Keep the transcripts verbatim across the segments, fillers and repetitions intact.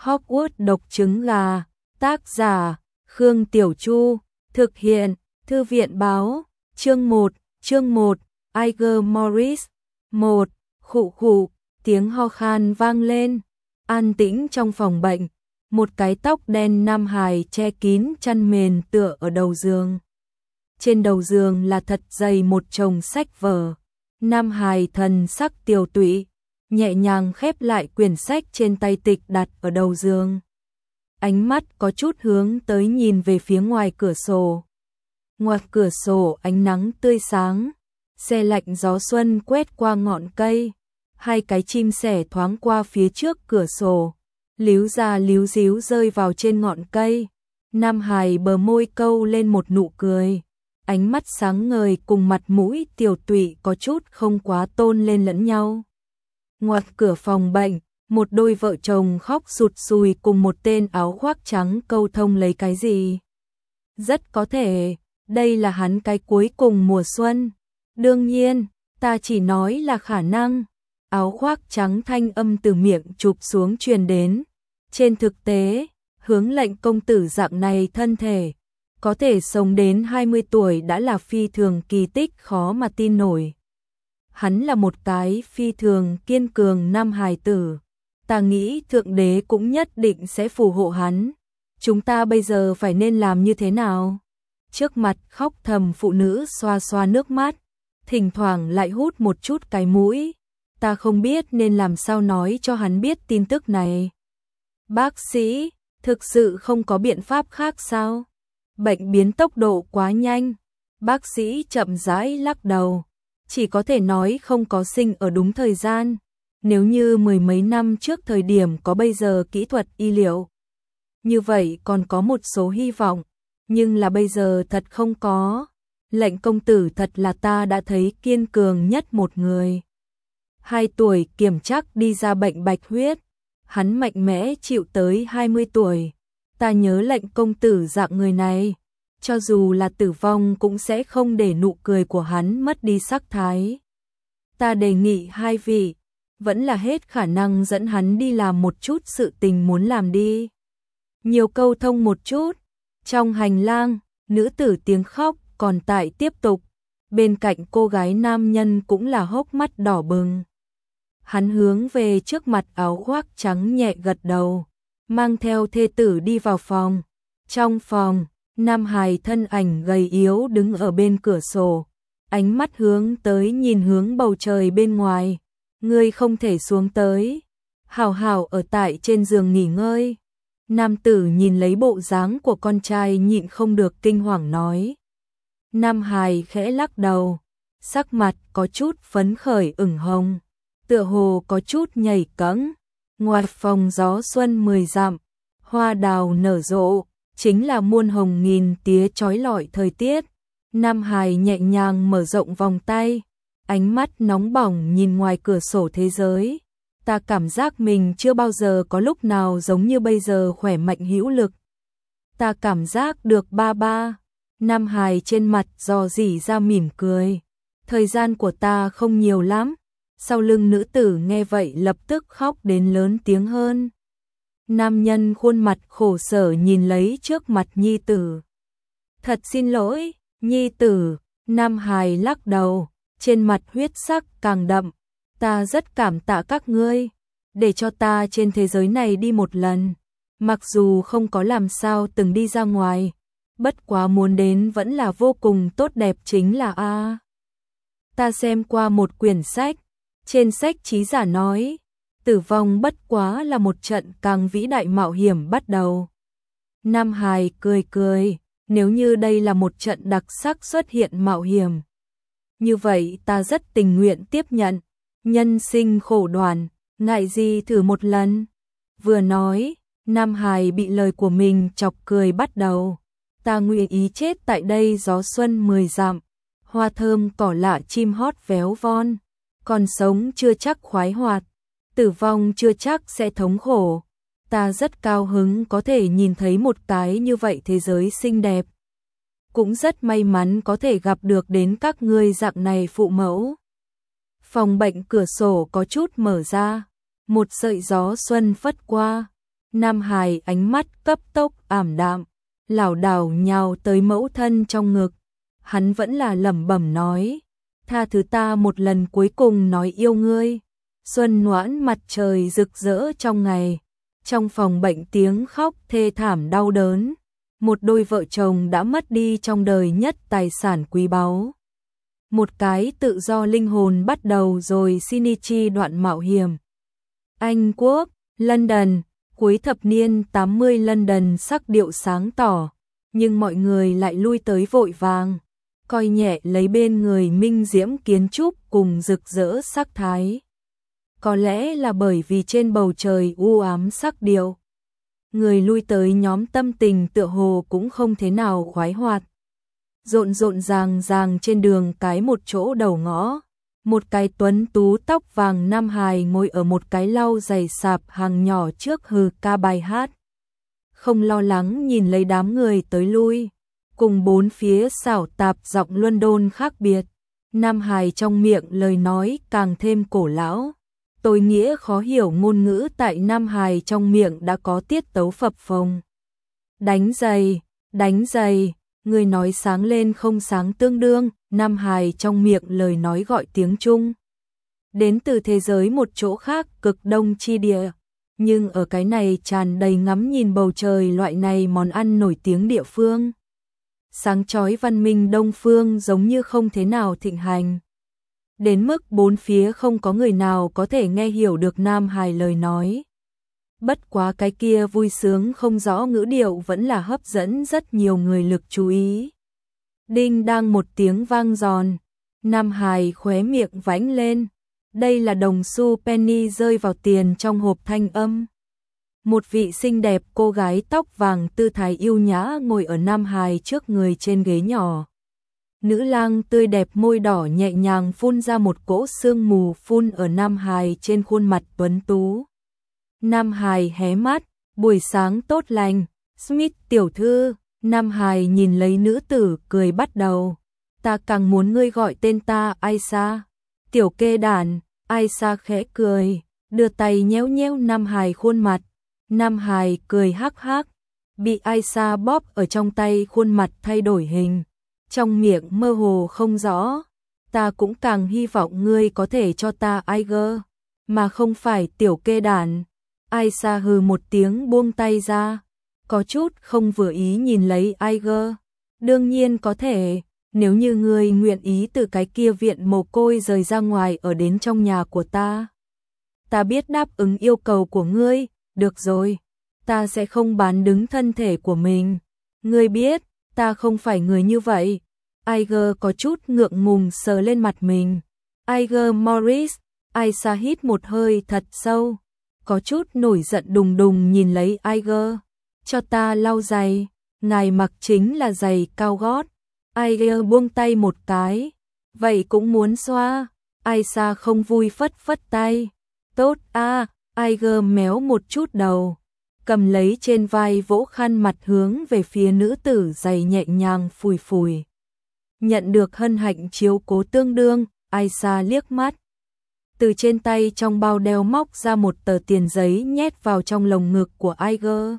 Hogwarts độc trứng gà, tác giả, Khương Tiểu Chu, thực hiện, Thư viện báo, chương một, chương một, Iger Morris, một, khụ khụ, tiếng ho khan vang lên, an tĩnh trong phòng bệnh, một cái tóc đen nam hài che kín chăn mền tựa ở đầu giường. Trên đầu giường là thật dày một chồng sách vở, nam hài thần sắc tiều tụy, nhẹ nhàng khép lại quyển sách trên tay tịch đặt ở đầu giường. Ánh mắt có chút hướng tới nhìn về phía ngoài cửa sổ. Ngoài cửa sổ ánh nắng tươi sáng, xe lạnh gió xuân quét qua ngọn cây, hai cái chim sẻ thoáng qua phía trước cửa sổ, líu ra líu díu rơi vào trên ngọn cây. Nam hài bờ môi câu lên một nụ cười, ánh mắt sáng ngời cùng mặt mũi tiều tụy có chút không quá tôn lên lẫn nhau. Ngoài cửa phòng bệnh, một đôi vợ chồng khóc sụt sùi cùng một tên áo khoác trắng câu thông lấy cái gì. Rất có thể, đây là hắn cái cuối cùng mùa xuân. Đương nhiên, ta chỉ nói là khả năng. Áo khoác trắng thanh âm từ miệng chụp xuống truyền đến. Trên thực tế, Hướng Lệnh công tử dạng này thân thể, có thể sống đến hai mươi tuổi đã là phi thường kỳ tích khó mà tin nổi. Hắn là một cái phi thường kiên cường nam hài tử. Ta nghĩ Thượng Đế cũng nhất định sẽ phù hộ hắn. Chúng ta bây giờ phải nên làm như thế nào? Trước mặt khóc thầm phụ nữ xoa xoa nước mắt, thỉnh thoảng lại hút một chút cái mũi. Ta không biết nên làm sao nói cho hắn biết tin tức này. Bác sĩ, thực sự không có biện pháp khác sao? Bệnh biến tốc độ quá nhanh. Bác sĩ chậm rãi lắc đầu. Chỉ có thể nói không có sinh ở đúng thời gian. Nếu như mười mấy năm trước thời điểm có bây giờ kỹ thuật y liệu, như vậy còn có một số hy vọng, nhưng là bây giờ thật không có. Lệnh công tử thật là ta đã thấy kiên cường nhất một người. Hai tuổi kiểm trắc đi ra bệnh bạch huyết, hắn mạnh mẽ chịu tới hai mươi tuổi. Ta nhớ Lệnh công tử dạng người này, cho dù là tử vong cũng sẽ không để nụ cười của hắn mất đi sắc thái. Ta đề nghị hai vị, vẫn là hết khả năng dẫn hắn đi làm một chút sự tình muốn làm đi. Nhiều câu thông một chút. Trong hành lang, nữ tử tiếng khóc còn tại tiếp tục. Bên cạnh cô gái nam nhân cũng là hốc mắt đỏ bừng. Hắn hướng về trước mặt áo khoác trắng nhẹ gật đầu, mang theo thê tử đi vào phòng. Trong phòng, nam hài thân ảnh gầy yếu đứng ở bên cửa sổ, ánh mắt hướng tới nhìn hướng bầu trời bên ngoài. Ngươi không thể xuống tới, hảo hảo ở tại trên giường nghỉ ngơi. Nam tử nhìn lấy bộ dáng của con trai nhịn không được kinh hoàng nói. Nam hài khẽ lắc đầu, sắc mặt có chút phấn khởi ửng hồng, tựa hồ có chút nhảy cẫng. Ngoài phòng gió xuân mười dặm, hoa đào nở rộ, chính là muôn hồng nghìn tía chói lọi thời tiết. Nam hài nhẹ nhàng mở rộng vòng tay, ánh mắt nóng bỏng nhìn ngoài cửa sổ thế giới. Ta cảm giác mình chưa bao giờ có lúc nào giống như bây giờ khỏe mạnh hữu lực. Ta cảm giác được ba ba. Nam hài trên mặt dò dỉ ra mỉm cười. Thời gian của ta không nhiều lắm. Sau lưng nữ tử nghe vậy lập tức khóc đến lớn tiếng hơn. Nam nhân khuôn mặt khổ sở nhìn lấy trước mặt nhi tử. Thật xin lỗi, nhi tử. Nam hài lắc đầu, trên mặt huyết sắc càng đậm. Ta rất cảm tạ các ngươi, để cho ta trên thế giới này đi một lần. Mặc dù không có làm sao từng đi ra ngoài, bất quá muốn đến vẫn là vô cùng tốt đẹp chính là a. Ta xem qua một quyển sách, trên sách trí giả nói, tử vong bất quá là một trận càng vĩ đại mạo hiểm bắt đầu. Nam hài cười cười, nếu như đây là một trận đặc sắc xuất hiện mạo hiểm, như vậy ta rất tình nguyện tiếp nhận. Nhân sinh khổ đoàn, ngại gì thử một lần. Vừa nói, Nam hài bị lời của mình chọc cười bắt đầu. Ta nguyện ý chết tại đây gió xuân mười dặm, hoa thơm cỏ lạ chim hót véo von. Còn sống chưa chắc khoái hoạt, tử vong chưa chắc sẽ thống khổ. Ta rất cao hứng có thể nhìn thấy một cái như vậy thế giới xinh đẹp. Cũng rất may mắn có thể gặp được đến các ngươi dạng này phụ mẫu. Phòng bệnh cửa sổ có chút mở ra, một sợi gió xuân phất qua. Nam Hải ánh mắt cấp tốc ảm đạm, lảo đảo nhào tới mẫu thân trong ngực. Hắn vẫn là lẩm bẩm nói, tha thứ ta một lần cuối cùng nói yêu ngươi. Xuân noãn mặt trời rực rỡ trong ngày, trong phòng bệnh tiếng khóc thê thảm đau đớn. Một đôi vợ chồng đã mất đi trong đời nhất tài sản quý báu. Một cái tự do linh hồn bắt đầu rồi Shinichi đoạn mạo hiểm. Anh Quốc, London, cuối thập niên tám mươi London sắc điệu sáng tỏ, nhưng mọi người lại lui tới vội vàng, coi nhẹ lấy bên người minh diễm kiến trúc cùng rực rỡ sắc thái. Có lẽ là bởi vì trên bầu trời u ám sắc điệu, người lui tới nhóm tâm tình tựa hồ cũng không thế nào khoái hoạt. Rộn rộn ràng ràng trên đường cái một chỗ đầu ngõ, một cái tuấn tú tóc vàng nam hài ngồi ở một cái lau giày sạp hàng nhỏ trước hừ ca bài hát. Không lo lắng nhìn lấy đám người tới lui, cùng bốn phía xảo tạp giọng London khác biệt. Nam hài trong miệng lời nói càng thêm cổ lão. Tôi nghĩa khó hiểu ngôn ngữ tại Nam hài trong miệng đã có tiết tấu phập phồng. Đánh giày, đánh giày, người nói sáng lên không sáng tương đương. Nam hài trong miệng lời nói gọi tiếng Trung. Đến từ thế giới một chỗ khác cực đông chi địa. Nhưng ở cái này tràn đầy ngắm nhìn bầu trời loại này món ăn nổi tiếng địa phương. Sáng chói văn minh đông phương giống như không thế nào thịnh hành. Đến mức bốn phía không có người nào có thể nghe hiểu được Nam hài lời nói. Bất quá cái kia vui sướng không rõ ngữ điệu vẫn là hấp dẫn rất nhiều người lực chú ý. Đinh đang một tiếng vang giòn, Nam hài khóe miệng vánh lên. Đây là đồng xu penny rơi vào tiền trong hộp thanh âm. Một vị xinh đẹp cô gái tóc vàng tư thái yêu nhã ngồi ở Nam hài trước người trên ghế nhỏ. Nữ lang tươi đẹp môi đỏ nhẹ nhàng phun ra một cỗ sương mù phun ở Nam hài trên khuôn mặt tuấn tú. Nam hài hé mắt, buổi sáng tốt lành, Smith tiểu thư. Nam hài nhìn lấy nữ tử cười bắt đầu. Ta càng muốn ngươi gọi tên ta Aisa. Tiểu kê đàn, Aisa khẽ cười, đưa tay nhéo nhéo Nam hài khuôn mặt. Nam hài cười hắc hắc, bị Aisa bóp ở trong tay khuôn mặt thay đổi hình. Trong miệng mơ hồ không rõ, ta cũng càng hy vọng ngươi có thể cho ta Aiger, mà không phải tiểu kê đàn. Aisa hừ một tiếng buông tay ra, có chút không vừa ý nhìn lấy Aiger. Đương nhiên có thể, nếu như ngươi nguyện ý từ cái kia viện mồ côi rời ra ngoài ở đến trong nhà của ta. Ta biết đáp ứng yêu cầu của ngươi, được rồi, ta sẽ không bán đứng thân thể của mình. Ngươi biết, ta không phải người như vậy. Aiger có chút ngượng ngùng sờ lên mặt mình. Aiger Morris, Aisa hít một hơi thật sâu, có chút nổi giận đùng đùng nhìn lấy Aiger. Cho ta lau giày, ngài mặc chính là giày cao gót. Aiger buông tay một cái, vậy cũng muốn xoa. Aisa không vui phất phất tay. Tốt a, à, Aiger méo một chút đầu, cầm lấy trên vai vỗ khăn mặt hướng về phía nữ tử giày nhẹ nhàng phủi phủi. Nhận được hân hạnh chiếu cố tương đương, Aisa liếc mắt. Từ trên tay trong bao đeo móc ra một tờ tiền giấy nhét vào trong lồng ngực của Aiger.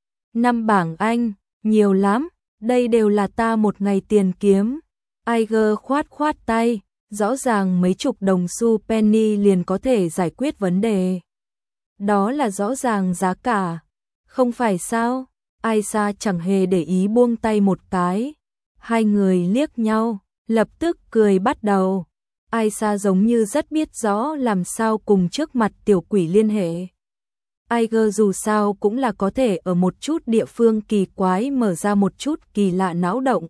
Năm bảng Anh, nhiều lắm, đây đều là ta một ngày tiền kiếm. Aiger khoát khoát tay, rõ ràng mấy chục đồng xu penny liền có thể giải quyết vấn đề. Đó là rõ ràng giá cả, không phải sao? Aisa chẳng hề để ý buông tay một cái. Hai người liếc nhau, lập tức cười bắt đầu. Aisa giống như rất biết rõ làm sao cùng trước mặt tiểu quỷ liên hệ. Aiger dù sao cũng là có thể ở một chút địa phương kỳ quái mở ra một chút kỳ lạ náo động.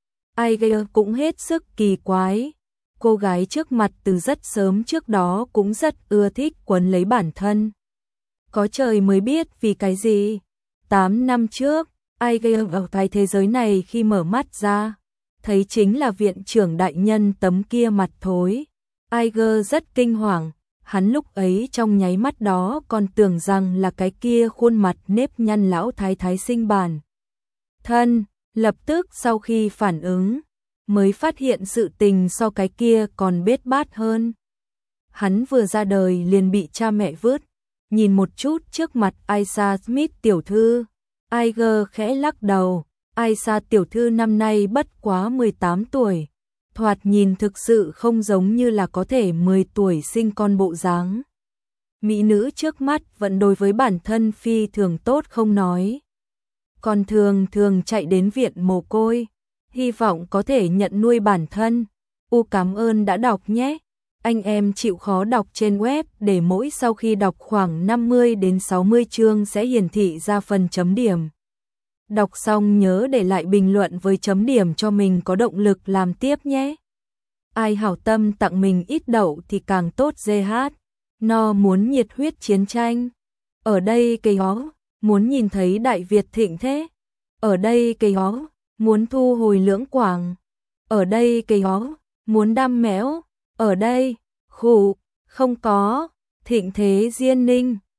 Aiger cũng hết sức kỳ quái. Cô gái trước mặt từ rất sớm trước đó cũng rất ưa thích quấn lấy bản thân. Có trời mới biết vì cái gì. Tám năm trước, Aiger ở cái thế giới này khi mở mắt ra, thấy chính là viện trưởng đại nhân tấm kia mặt thối. Aiger rất kinh hoàng, hắn lúc ấy trong nháy mắt đó còn tưởng rằng là cái kia khuôn mặt nếp nhăn lão thái thái sinh bản thân, lập tức sau khi phản ứng, mới phát hiện sự tình so cái kia còn bết bát hơn. Hắn vừa ra đời liền bị cha mẹ vứt, nhìn một chút trước mặt Aisha Smith tiểu thư. Iger khẽ lắc đầu, Aisha tiểu thư năm nay bất quá mười tám tuổi, thoạt nhìn thực sự không giống như là có thể mười tuổi sinh con bộ dáng. Mỹ nữ trước mắt vẫn đối với bản thân phi thường tốt không nói, còn thường thường chạy đến viện mồ côi, hy vọng có thể nhận nuôi bản thân. U cảm ơn đã đọc nhé. Anh em chịu khó đọc trên web để mỗi sau khi đọc khoảng năm mươi đến sáu mươi chương sẽ hiển thị ra phần chấm điểm. Đọc xong nhớ để lại bình luận với chấm điểm cho mình có động lực làm tiếp nhé. Ai hảo tâm tặng mình ít đậu thì càng tốt giê hát. No muốn nhiệt huyết chiến tranh. Ở đây cây hó, muốn nhìn thấy Đại Việt thịnh thế. Ở đây cây hó, muốn thu hồi Lưỡng Quảng. Ở đây cây hó, muốn đam méo. Ở đây, khủ, không có, thịnh thế Diên Ninh.